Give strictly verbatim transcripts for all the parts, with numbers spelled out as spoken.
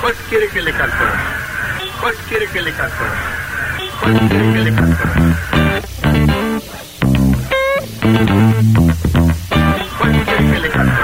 ¿Cuál quiere que le cante? ¿Cuál quiere que le cante? ¿Cuál quiere que le cante? ¿Cuál quiere que le cante?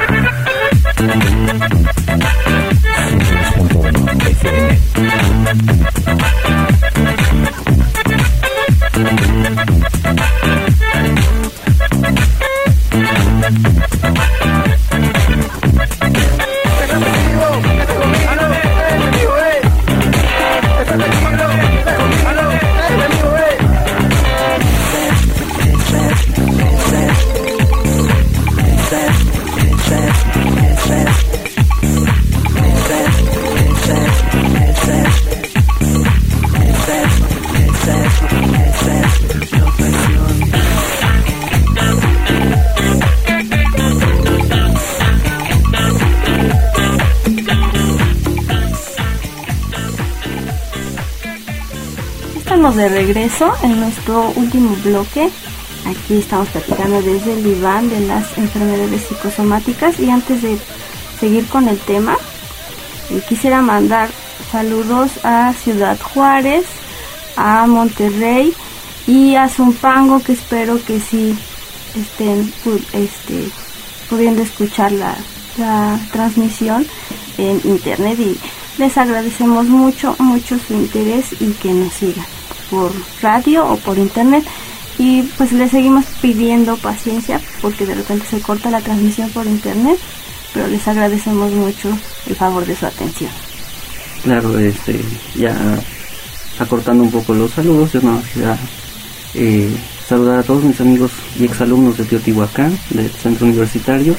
Estamos de regreso en nuestro último bloque. Aquí estamos platicando desde el diván de las enfermedades psicosomáticas, y antes de seguir con el tema, eh, quisiera mandar saludos a Ciudad Juárez, a Monterrey y a Zumpango, que espero que sí estén este, pudiendo escuchar la, la transmisión en internet, y les agradecemos mucho, mucho su interés y que nos sigan por radio o por internet. Y pues les seguimos pidiendo paciencia porque de repente se corta la transmisión por internet, pero les agradecemos mucho el favor de su atención. Claro, este, ya acortando un poco los saludos, yo no quisiera eh, saludar a todos mis amigos y exalumnos de Teotihuacán, del centro universitario,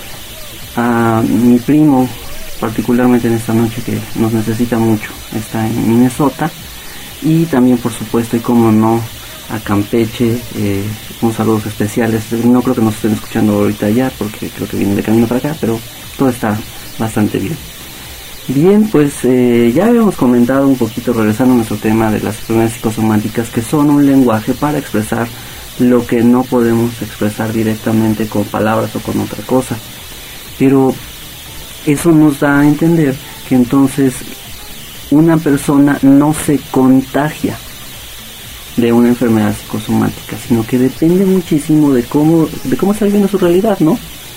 a mi primo, particularmente en esta noche, que nos necesita mucho, está en Minnesota, y también por supuesto, y como no, a Campeche, eh, unos saludos especiales. No creo que nos estén escuchando ahorita ya, porque creo que vienen de camino para acá, pero todo está bastante bien. Bien, pues eh, ya habíamos comentado un poquito, regresando a nuestro tema de las enfermedades psicosomáticas, que son un lenguaje para expresar lo que no podemos expresar directamente con palabras o con otra cosa. Pero eso nos da a entender que entonces una persona no se contagia de una enfermedad psicosomática, sino que depende muchísimo de cómo de cómo está viviendo su realidad, ¿no?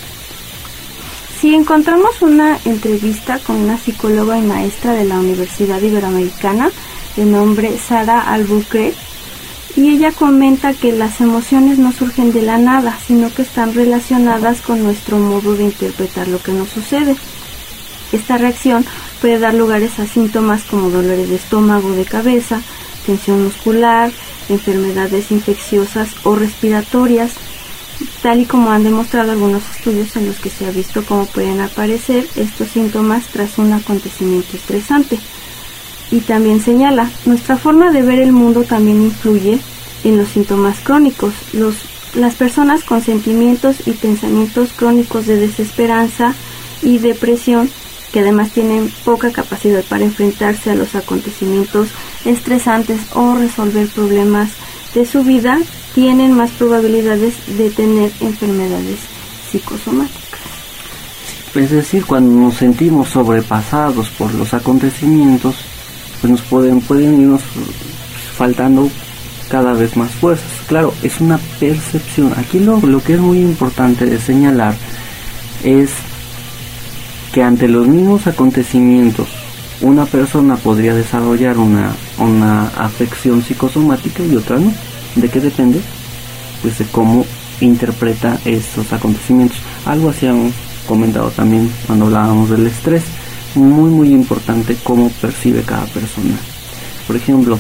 Si encontramos una entrevista con una psicóloga y maestra de la Universidad Iberoamericana de nombre Sara Albuquerque, y ella comenta que las emociones no surgen de la nada, sino que están relacionadas con nuestro modo de interpretar lo que nos sucede. Esta reacción puede dar lugares a síntomas como dolores de estómago, de cabeza, tensión muscular, enfermedades infecciosas o respiratorias, tal y como han demostrado algunos estudios en los que se ha visto cómo pueden aparecer estos síntomas tras un acontecimiento estresante. Y también señala, nuestra forma de ver el mundo también influye en los síntomas crónicos. Los, las personas con sentimientos y pensamientos crónicos de desesperanza y depresión, que además tienen poca capacidad para enfrentarse a los acontecimientos estresantes o resolver problemas de su vida, tienen más probabilidades de tener enfermedades psicosomáticas. Es decir, cuando nos sentimos sobrepasados por los acontecimientos, pues nos pueden, pueden irnos faltando cada vez más fuerzas. Claro, es una percepción. Aquí lo, lo que es muy importante de señalar es que ante los mismos acontecimientos una persona podría desarrollar una, una afección psicosomática y otra no. ¿De qué depende? Pues de cómo interpreta estos acontecimientos. Algo así hemos comentado también cuando hablábamos del estrés. Muy muy importante cómo percibe cada persona. Por ejemplo,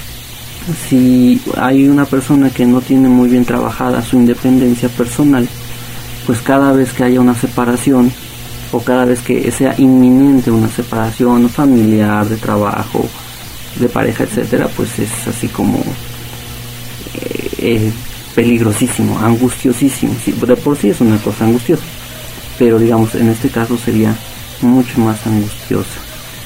si hay una persona que no tiene muy bien trabajada su independencia personal, pues cada vez que haya una separación, o cada vez que sea inminente una separación familiar, de trabajo, de pareja, etcétera, pues es así como eh, eh, peligrosísimo, angustiosísimo. Sí, de por sí es una cosa angustiosa, pero digamos en este caso sería mucho más angustiosa.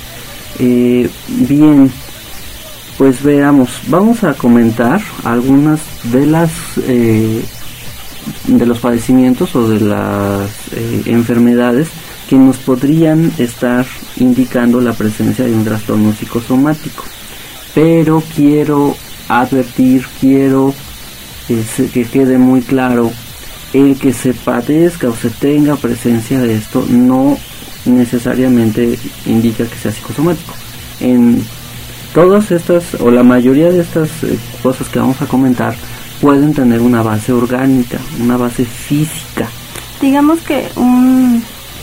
Eh, bien, pues veamos, vamos a comentar algunas de las eh, de los padecimientos o de las eh, enfermedades que nos podrían estar indicando la presencia de un trastorno psicosomático. Pero quiero advertir, quiero que, se, que quede muy claro, el que se padezca o se tenga presencia de esto no necesariamente indica que sea psicosomático. En todas estas, o la mayoría de estas eh, cosas que vamos a comentar, pueden tener una base orgánica, una base física. Digamos que un,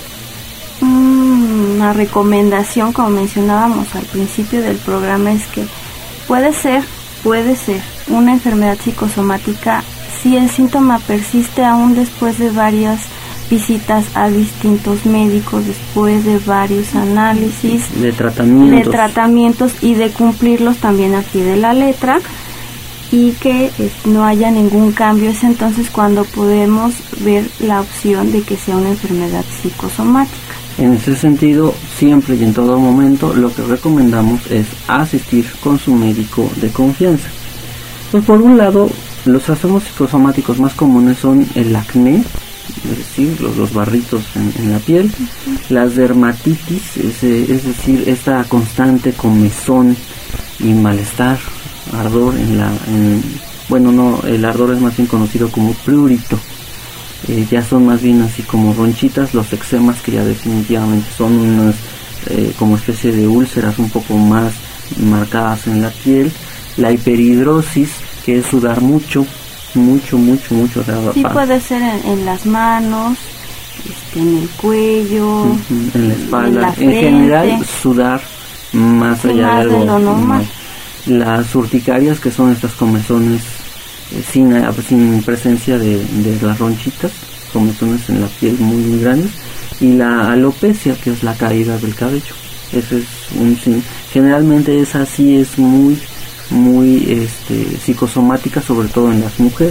una recomendación, como mencionábamos al principio del programa, es que puede ser, puede ser una enfermedad psicosomática si el síntoma persiste aún después de varias visitas a distintos médicos, después de varios análisis, de tratamientos, de tratamientos y de cumplirlos también a pie de la letra, y que eh, no haya ningún cambio. Es entonces cuando podemos ver la opción de que sea una enfermedad psicosomática. En ese sentido, siempre y en todo momento, lo que recomendamos es asistir con su médico de confianza. Pues por un lado, los trastornos psicosomáticos más comunes son el acné, es decir, los, los barritos en, en la piel, uh-huh. las dermatitis, es, es decir, esta constante comezón y malestar, ardor en la, en, bueno, no, el ardor es más bien conocido como prurito. Eh, ya son más bien así como ronchitas, los eczemas, que ya definitivamente son unas eh, como especie de úlceras un poco más marcadas en la piel. La hiperhidrosis, que es sudar mucho, mucho, mucho, mucho. Sí, puede ser en, en las manos, este, en el cuello, uh-huh, en la espalda, en, la en general sudar más sí, allá más de algo de lo normal. Las urticarias, que son estas comezones eh, sin, sin presencia de, de las ronchitas, comezones en la piel muy, muy grandes, y la alopecia, que es la caída del cabello. Ese es un sí. Generalmente esa sí es muy muy este, psicosomática, sobre todo en las mujeres.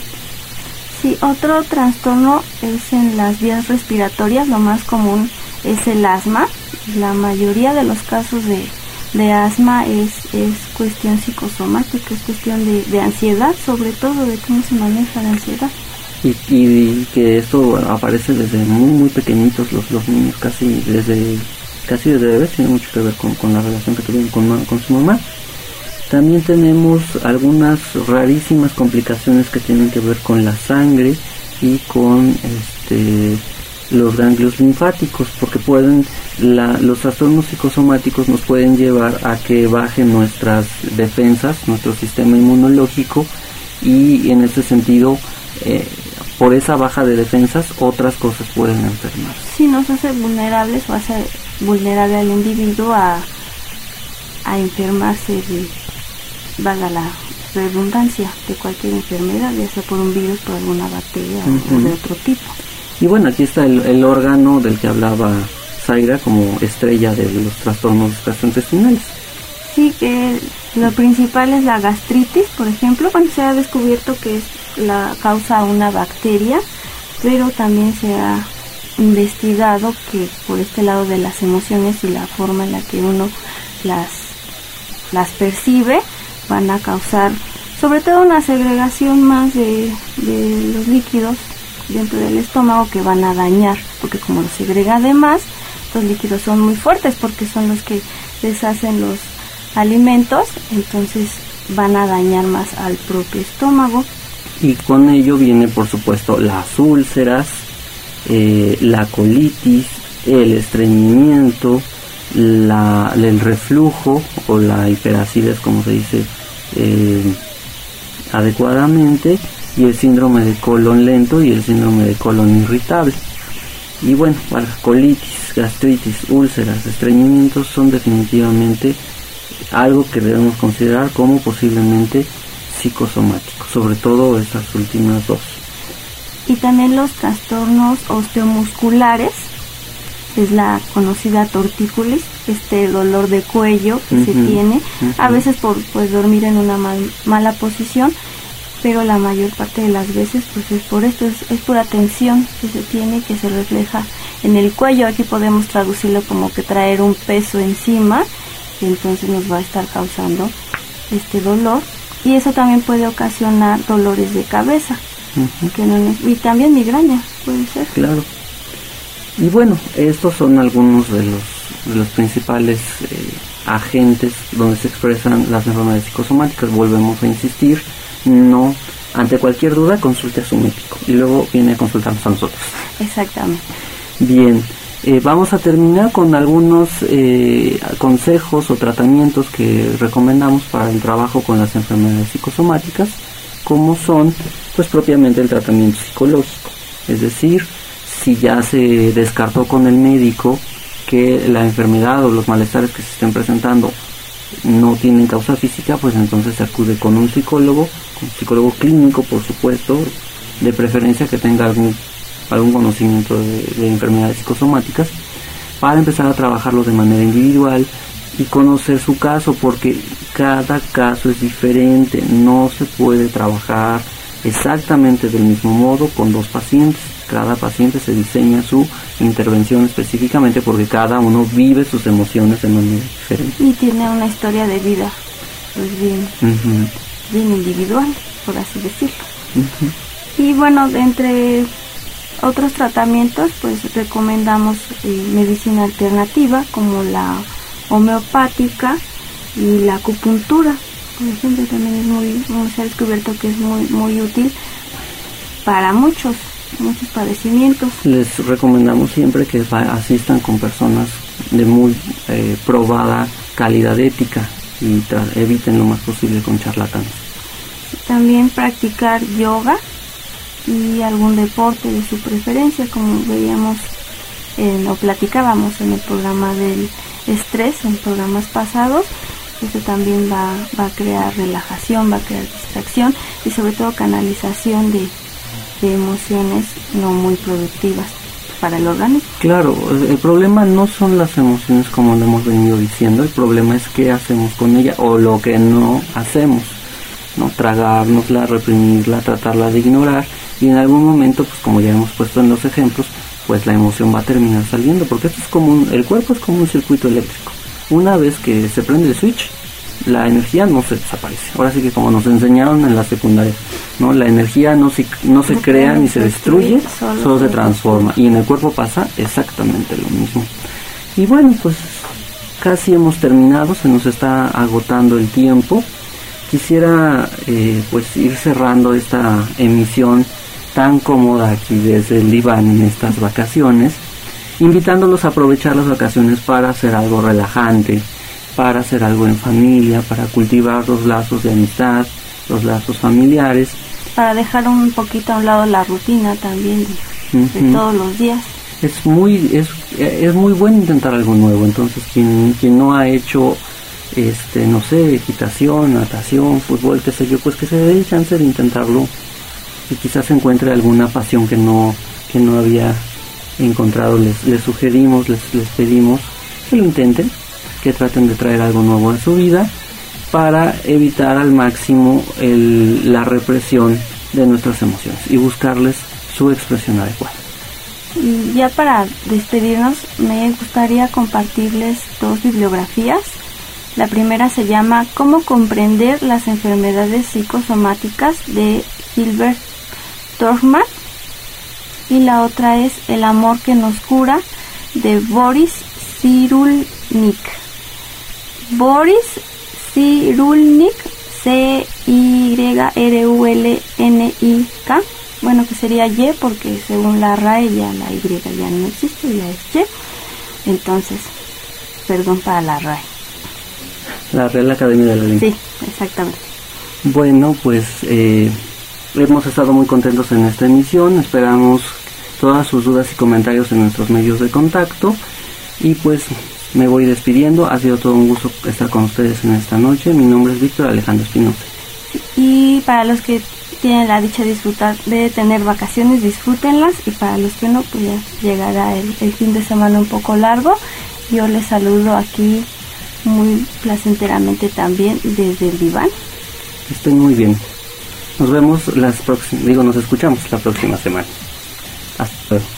Sí, otro trastorno es en las vías respiratorias. Lo más común es el asma. La mayoría de los casos de, de asma es, es cuestión psicosomática, es cuestión de, de ansiedad, sobre todo de cómo se maneja la ansiedad. Y, y que esto aparece desde muy muy pequeñitos los, los niños, casi desde casi desde bebés. Tiene mucho que ver con, con la relación que tuvieron con, con su mamá. También tenemos algunas rarísimas complicaciones que tienen que ver con la sangre y con este, los ganglios linfáticos, porque pueden la, los trastornos psicosomáticos nos pueden llevar a que bajen nuestras defensas, nuestro sistema inmunológico, y en ese sentido, eh, por esa baja de defensas, otras cosas pueden enfermar. Sí, nos hace vulnerables o hace vulnerable al individuo a, a enfermarse de, valga la redundancia, de cualquier enfermedad, ya sea por un virus, por alguna bacteria uh-huh. o de otro tipo. Y bueno, aquí está el, el órgano del que hablaba Zaira como estrella de los trastornos gastrointestinales. Sí, que lo principal es la gastritis, por ejemplo, cuando se ha descubierto que es la causa una bacteria, pero también se ha investigado que por este lado de las emociones y la forma en la que uno las, las percibe, van a causar sobre todo una segregación más de, de los líquidos dentro del estómago, que van a dañar, porque como los segrega de más, los líquidos son muy fuertes porque son los que deshacen los alimentos, entonces van a dañar más al propio estómago. Y con ello viene por supuesto las úlceras, eh, la colitis, el estreñimiento, la, el reflujo o la hiperacidez, como se dice eh, adecuadamente, y el síndrome de colon lento y el síndrome de colon irritable. Y bueno, para colitis, gastritis, úlceras, estreñimientos son definitivamente algo que debemos considerar como posiblemente psicosomático, sobre todo estas últimas dos. Y también los trastornos osteomusculares, es la conocida tortícolis, este dolor de cuello que uh-huh, se tiene, uh-huh. a veces por pues dormir en una mal, mala posición, pero la mayor parte de las veces pues es por esto, es, es pura tensión que se tiene, que se refleja en el cuello. Aquí podemos traducirlo como que traer un peso encima, y entonces nos va a estar causando este dolor, y eso también puede ocasionar dolores de cabeza, uh-huh. que no, y también migraña puede ser. Claro. Y bueno, estos son algunos de los, de los principales eh, agentes donde se expresan las enfermedades psicosomáticas. Volvemos a insistir, no, ante cualquier duda consulte a su médico y luego viene a consultarnos a nosotros. Exactamente. Bien, eh, vamos a terminar con algunos eh, consejos o tratamientos que recomendamos para el trabajo con las enfermedades psicosomáticas, como son pues propiamente el tratamiento psicológico. Es decir, si ya se descartó con el médico que la enfermedad o los malestares que se estén presentando no tienen causa física, pues entonces se acude con un psicólogo, un psicólogo clínico, por supuesto, de preferencia que tenga algún, algún conocimiento de, de enfermedades psicosomáticas, para empezar a trabajarlo de manera individual y conocer su caso, porque cada caso es diferente, no se puede trabajar exactamente del mismo modo con dos pacientes. Cada paciente se diseña su intervención específicamente porque cada uno vive sus emociones de manera diferente. Y tiene una historia de vida pues bien, Uh-huh. bien individual, por así decirlo. Uh-huh. Y bueno, de entre otros tratamientos, pues recomendamos eh, medicina alternativa como la homeopática y la acupuntura. Por ejemplo, también es muy, muy se ha descubierto que es muy, muy útil para muchos, muchos padecimientos. Les recomendamos siempre que va- asistan con personas de muy eh, probada calidad ética y tra- eviten lo más posible con charlatanes. También practicar yoga y algún deporte de su preferencia, como veíamos en, o platicábamos en el programa del estrés, en programas pasados. Eso también va, va a crear relajación, va a crear distracción y sobre todo canalización de, de emociones no muy productivas para el organismo. Claro, el problema no son las emociones como lo hemos venido diciendo, el problema es qué hacemos con ella o lo que no hacemos, no tragárnosla, reprimirla, tratarla de ignorar, y en algún momento, pues como ya hemos puesto en los ejemplos, pues la emoción va a terminar saliendo, porque esto es como un, el cuerpo es como un circuito eléctrico. Una vez que se prende el switch, la energía no se desaparece. Ahora sí que como nos enseñaron en la secundaria, ¿no? La energía no se, no se crea ni se destruye, solo se transforma. Y en el cuerpo pasa exactamente lo mismo. Y bueno, pues casi hemos terminado, se nos está agotando el tiempo. Quisiera eh, pues ir cerrando esta emisión tan cómoda aquí desde el diván en estas vacaciones, invitándolos a aprovechar las vacaciones para hacer algo relajante, para hacer algo en familia, para cultivar los lazos de amistad, los lazos familiares. Para dejar un poquito a un lado la rutina también de, Uh-huh. de todos los días. Es muy, es, es muy bueno intentar algo nuevo, entonces quien, quien no ha hecho, este, no sé, equitación, natación, fútbol, qué sé yo, pues que se dé chance de intentarlo y quizás encuentre alguna pasión que no, que no había encontrado. Les, les sugerimos, les, les pedimos que lo intenten, que traten de traer algo nuevo a su vida para evitar al máximo el, la represión de nuestras emociones y buscarles su expresión adecuada. Y ya para despedirnos, me gustaría compartirles dos bibliografías. La primera se llama Cómo comprender las enfermedades psicosomáticas, de Gilbert Dorfman, y la otra es El amor que nos cura, de Boris Cyrulnik. Boris Cyrulnik, C Y R U L N I K, bueno, que sería Y, porque según la R A E ya la Y ya no existe, ya es Y. Entonces, perdón para la R A E. La Real Academia de la Lengua. Sí, exactamente. Bueno, pues eh, hemos estado muy contentos en esta emisión. Esperamos todas sus dudas y comentarios en nuestros medios de contacto. Y pues me voy despidiendo. Ha sido todo un gusto estar con ustedes en esta noche. Mi nombre es Víctor Alejandro Espinosa. Y para los que tienen la dicha de disfrutar, de tener vacaciones, disfrútenlas. Y para los que no, pues ya llegará el, el fin de semana un poco largo. Yo les saludo aquí muy placenteramente también desde el diván. Estén muy bien. Nos vemos las próximas, digo, nos escuchamos la próxima semana. Hasta luego.